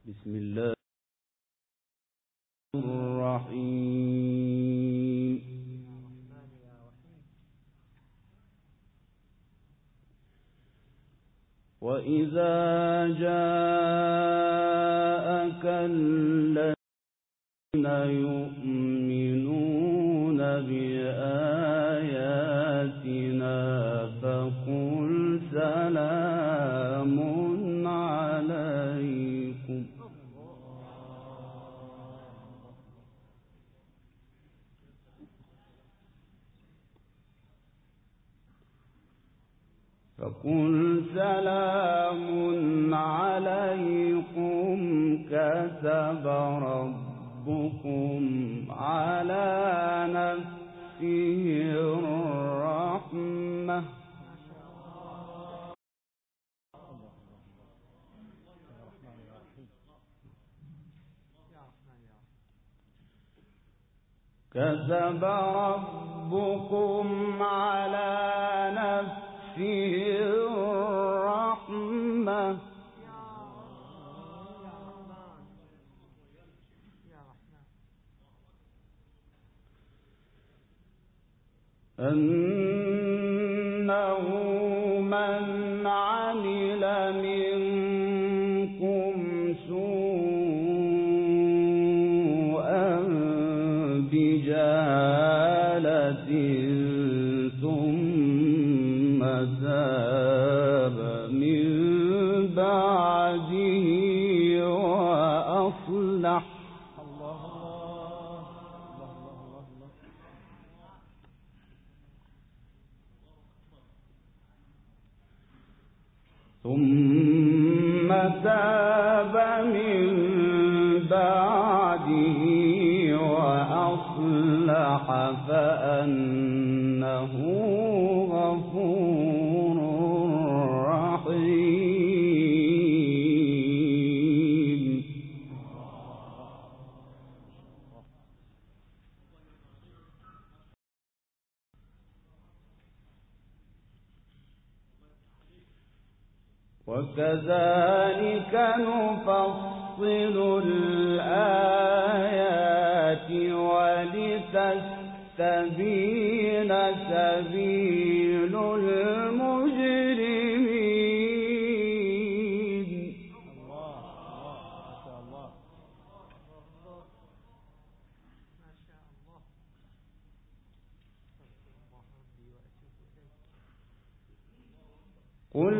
بسم الله الرحيم. وإذا جاءك الذين يؤمنون بآياتنا فقل سلام عليكم كتب ربكم على نفسه الرحمة كتب ربكم على نفسه الرحمة أنه من عمل منكم سوءا بجهالة ثم تاب من بعده وأصلح فأنه غفور رحيم. وكذلك نفصل الآيات ولتستبين سبيل المجرمين. قل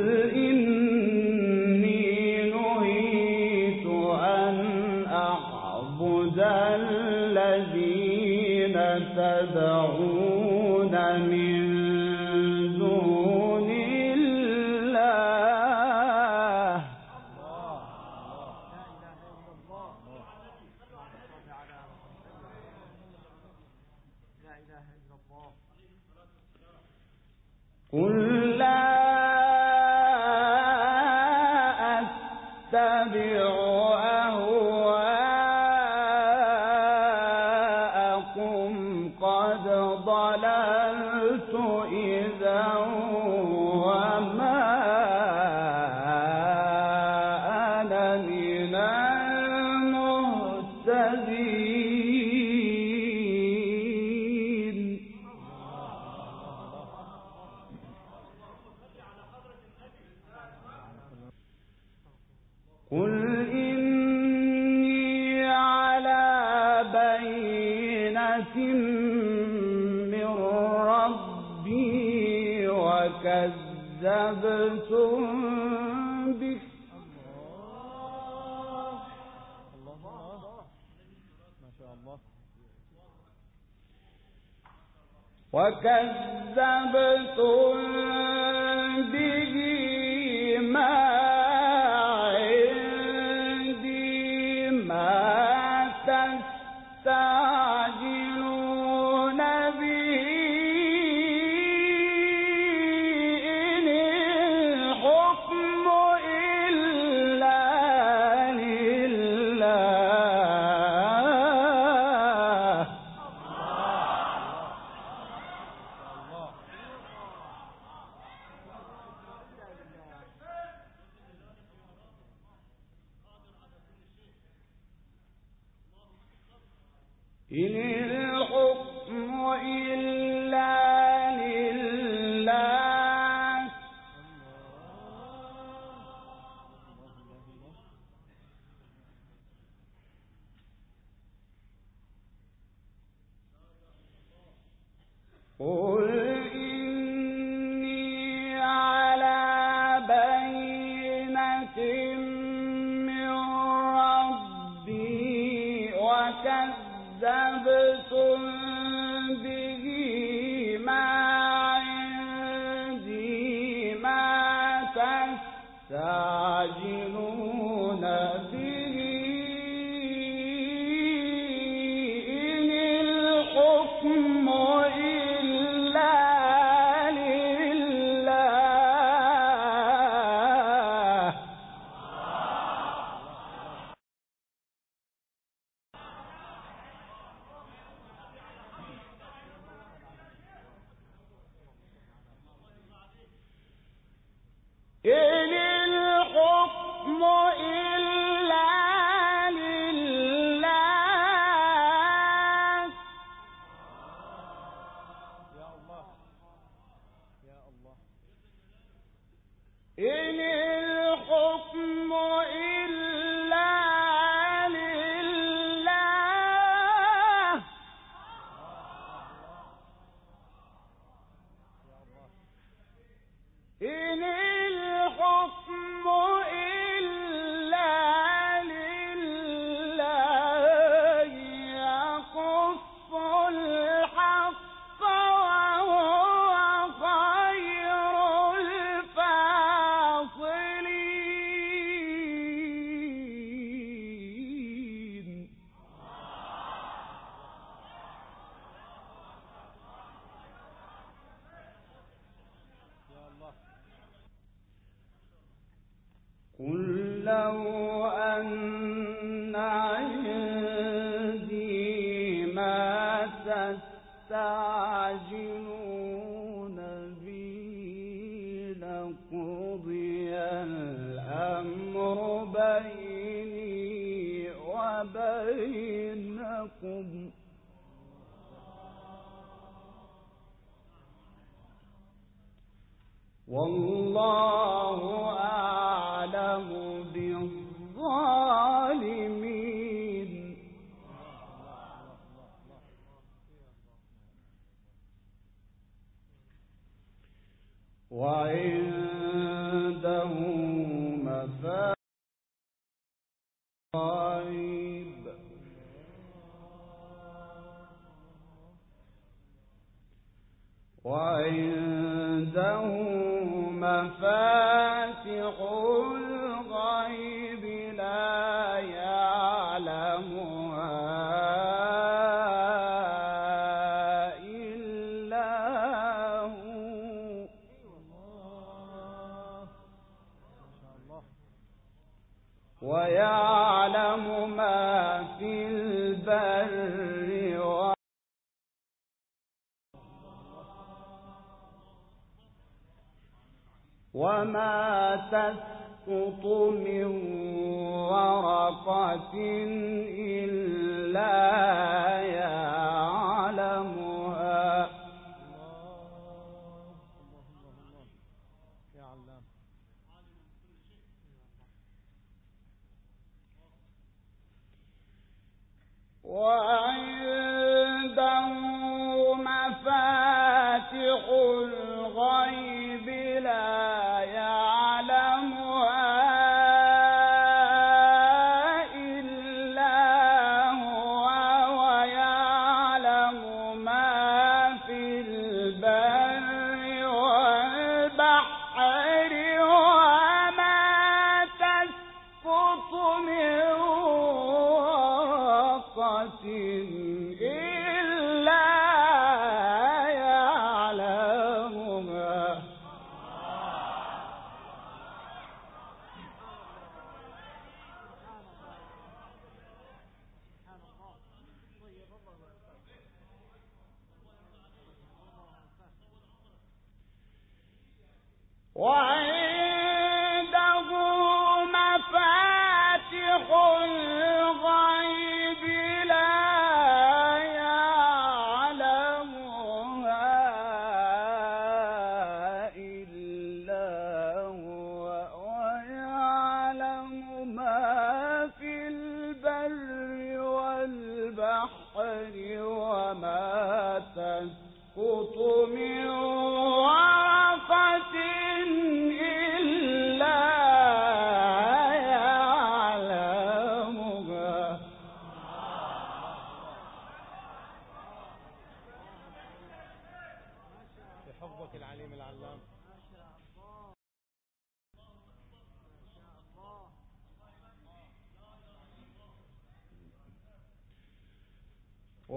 إني نهيت أن أعبد الذين تدعون من دون الله قل لا أتبع أهواءكم قد ضللت إذا وما أنا من المهتدين. قل إني على بينة من ربي وكذبتم به ما تستعجلون به إن الحكم إلا لله إن الحكم إلا لله قل إني على بينة من ربي وكذبتم به ما عندي ما تستعجلون به إن الحكم إلا لله إن الحكم إلا لله يا الله يا الله إن الحكم إلا لله إن الحكم إلا لله يقص الحق وهو خير الفاصلين يا الله قل لو أن عندي ما تستعجلون به لقضي الأمر بيني وبينكم والله أعلم بالظالمين وعنده مفاتيح الغيب وعنده مفاتح الغيب لا يعلمها إلا هو ويعلم ما في البر وما تسقط من ورقة إلا يعلمها يا علام وعنده مفاتح الغيب لا يعلمها إلا هو ويعلم ما في البر والبحر وما تسقط من ورقة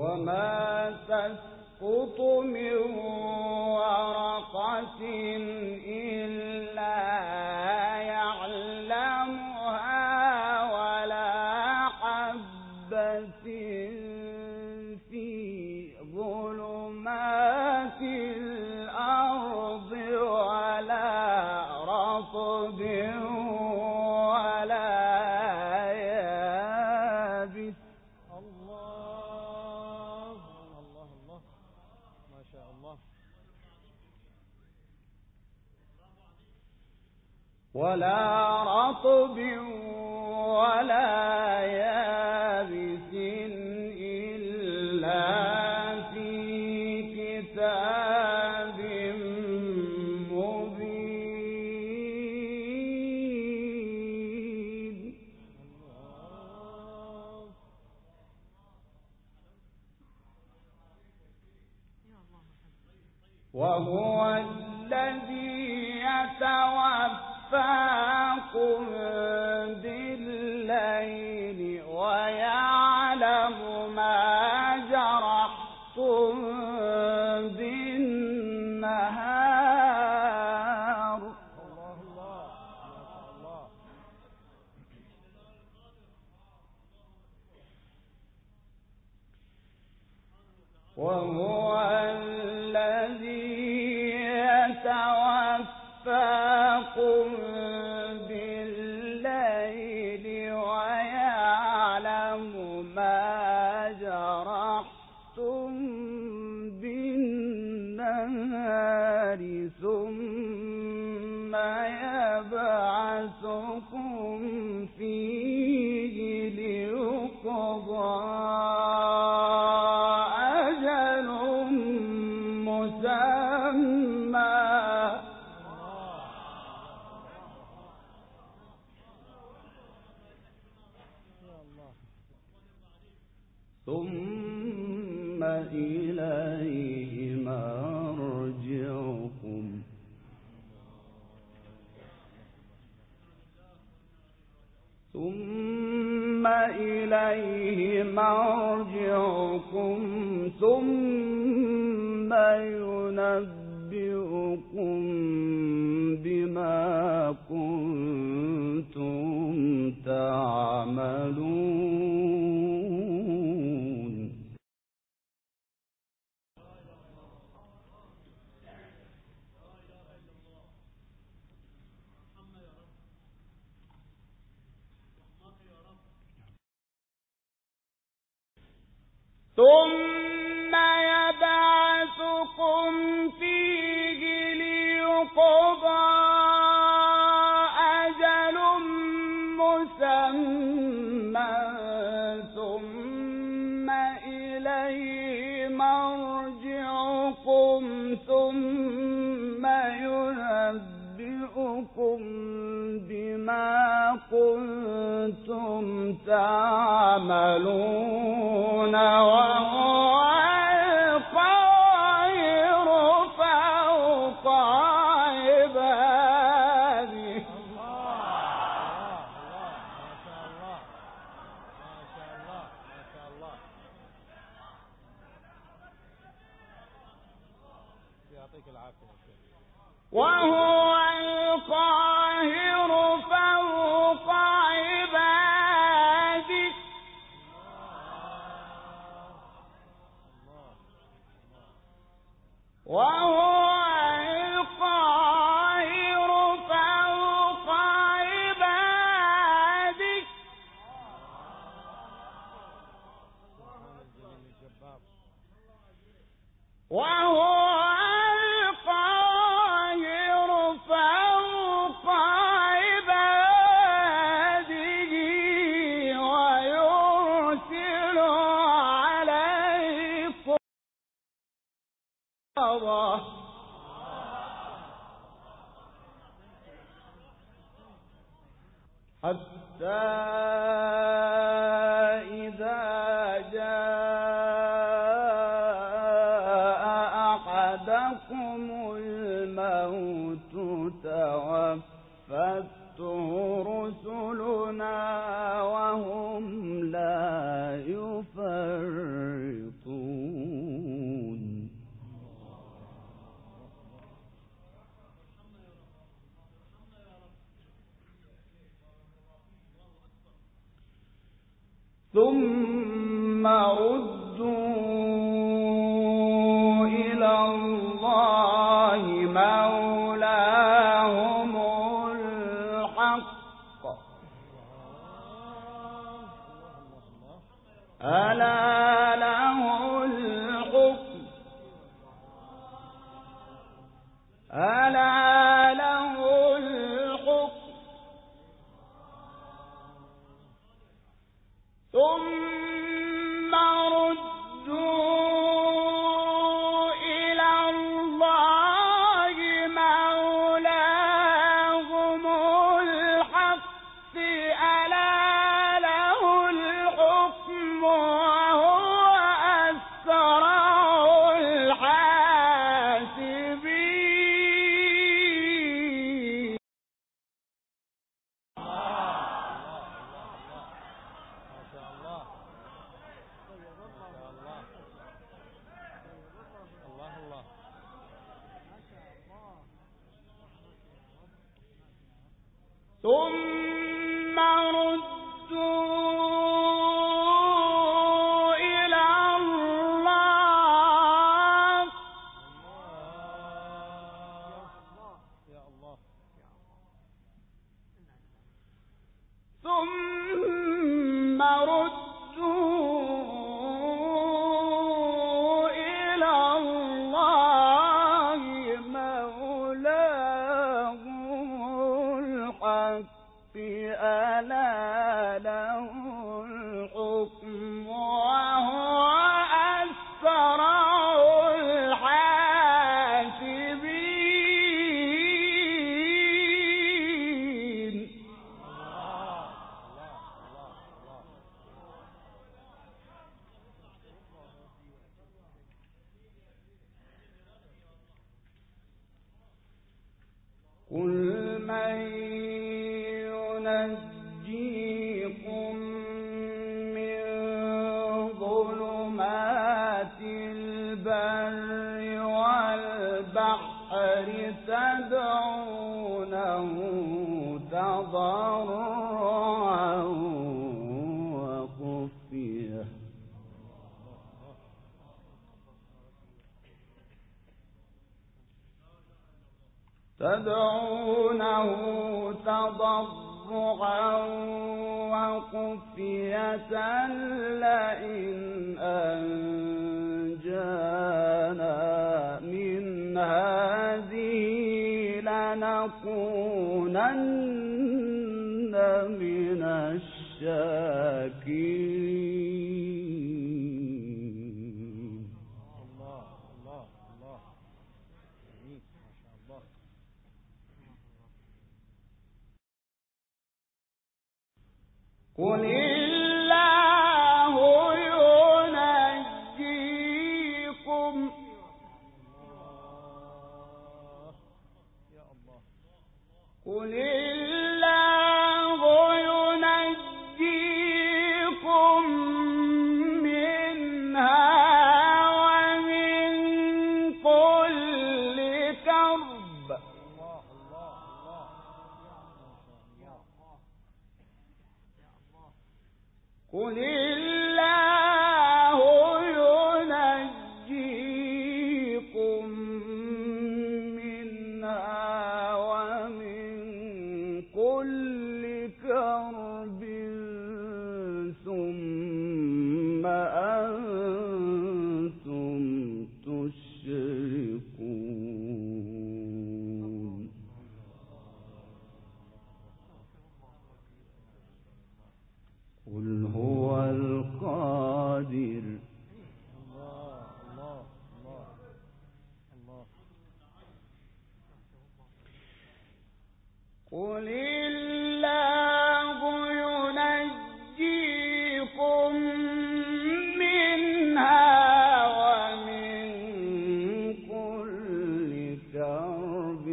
وما تسقط من ورقة إلا يعلمها ولا حبة في ظلمات الأرض ولا رطب ولا يابس. الله الله الله ما شاء الله. ولا رطب ولا يابس إلا في كتاب مبين. وهو الذي يتوفاكم بالليل ويعلم ما جرحتم بالنهار. الله الله ما شاء الله. وهو الذي يتوفاكم بالليل ويعلم ما جرحتم بالنهار ثم يبعثكم فيه ليقضى أجل مسمى. ثم إليه مرجعكم ثم ينبئكم بما كنتم تعملون. ثم يبعثكم فيه ليقضى أجل مسمى ثم إليه مرجعكم ثم ينبئكم بما كنتم تعملون. وهو القاهر فوق عباده. يعطيك العافية. وهو القاهر فوق عباده. وهو القاهر فوق عباده. وهو القاهر فوق عباده ويرسل عليكم حتى إذا جاء أحدكم الموت توفته رسلنا وهم لا يفرطون. ثم ردوا إلى الله مولاهم الحق ألا له الحكم ألا له الحكم ثم ردوا إلى الله مولاهم الحق ألا له الحكم وهو أسرع الحاسبين. ثم ردوا إلى الله ثم ردوا إلى الله مولاهم الحق ألا له الحكم وهو أسرع الحاسبين. قل من ينجيكم من ظلمات البر والبحر تدعونه تضرعا وخفية لئن أنجانا من هذه لنكونن من الشاكرين. الله الله الله جميل ما شاء الله. قل الله ينجيكم يا الله. قل الله ينجيكم منها ومن كل كرب. الله الله الله. قل الله ينجيكم منها ومن كل كرب ثم أنتم تشركون. قل هو القادر الله الله الله الله. قل الله ينجيكم منها ومن كل كرب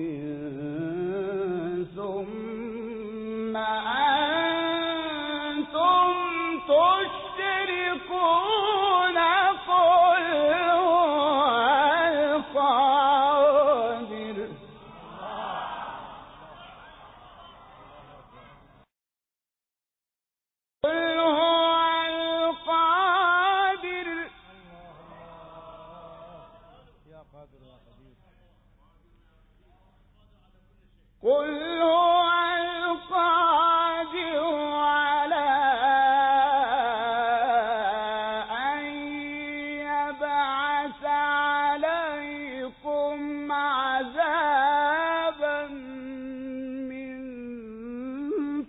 ثم أنتم تشركون. قل هو القادر قل هو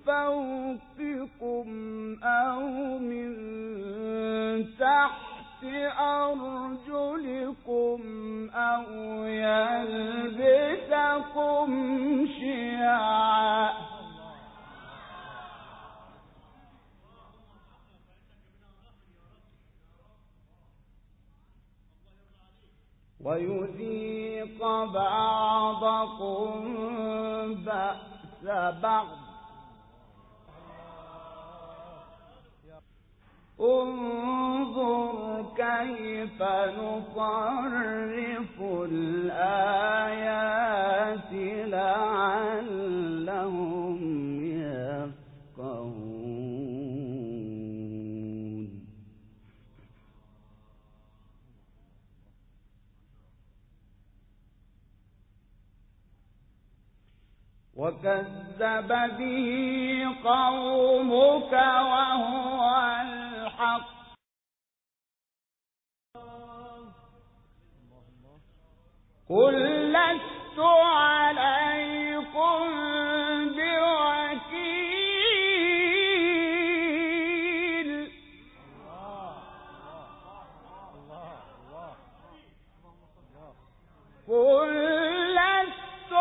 فوقكم أو من تحت أرجلكم أو يلبسكم شيعا ويذيق بعضكم بأس بعض انظر كيف نصرف الآيات لعلهم يفقهون وكذب به قومك وهو الحق قل لست عليكم بوكيل قل لست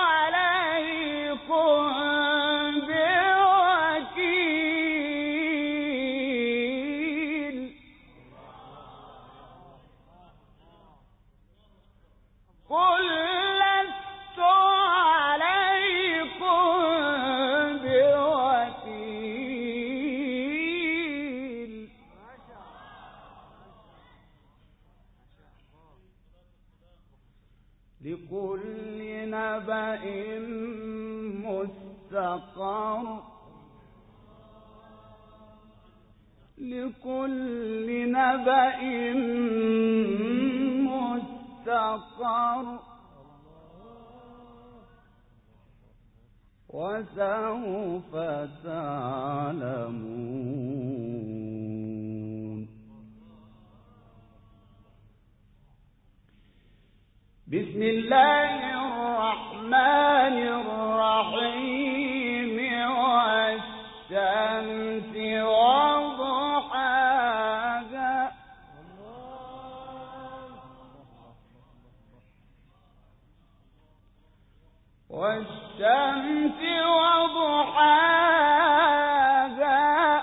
عليكم بوكيل قل لست عليكم بوكيل لكل نبأ مستقر لكل نبأ مستقر وسوف تعلمون بسم الله الرحمن الرحيم والشمس وضحاها والشمس وضحاها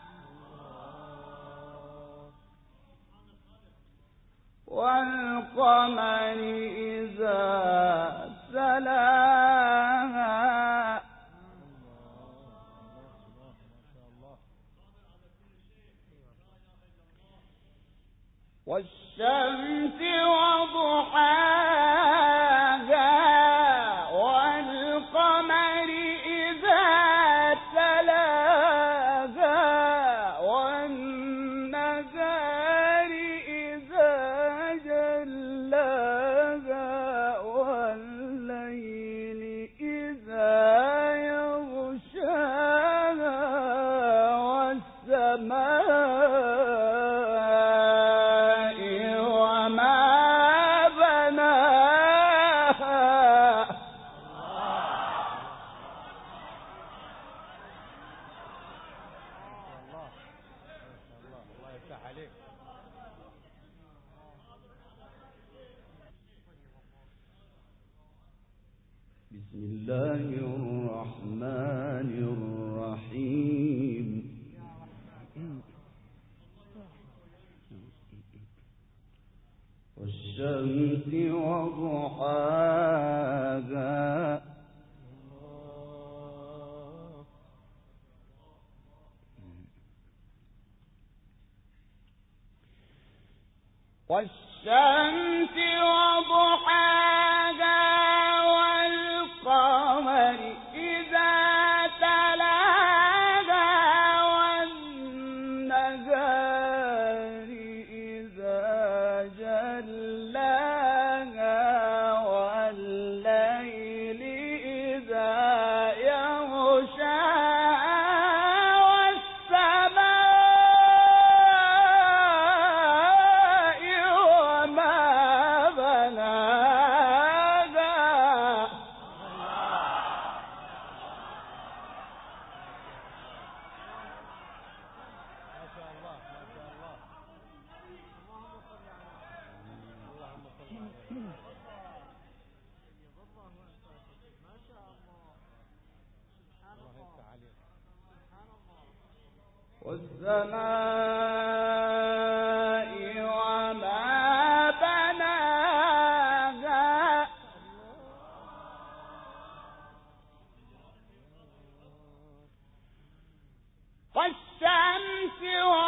والقمر إذا تلاها والشمس وضحاها والقمر إذا تلاها والنهار إذا جلاها والليل إذا يغشاها والسماء وما بناها الله يفتح عليك. بسم الله الرحمن الرحيم والشمس وضحاها والشمس وضحاها والقمر إذا تلاها والنهار إذا جلاها والليل إذا يغشاها والسماء وما بناها والسماء وما بناها والشمس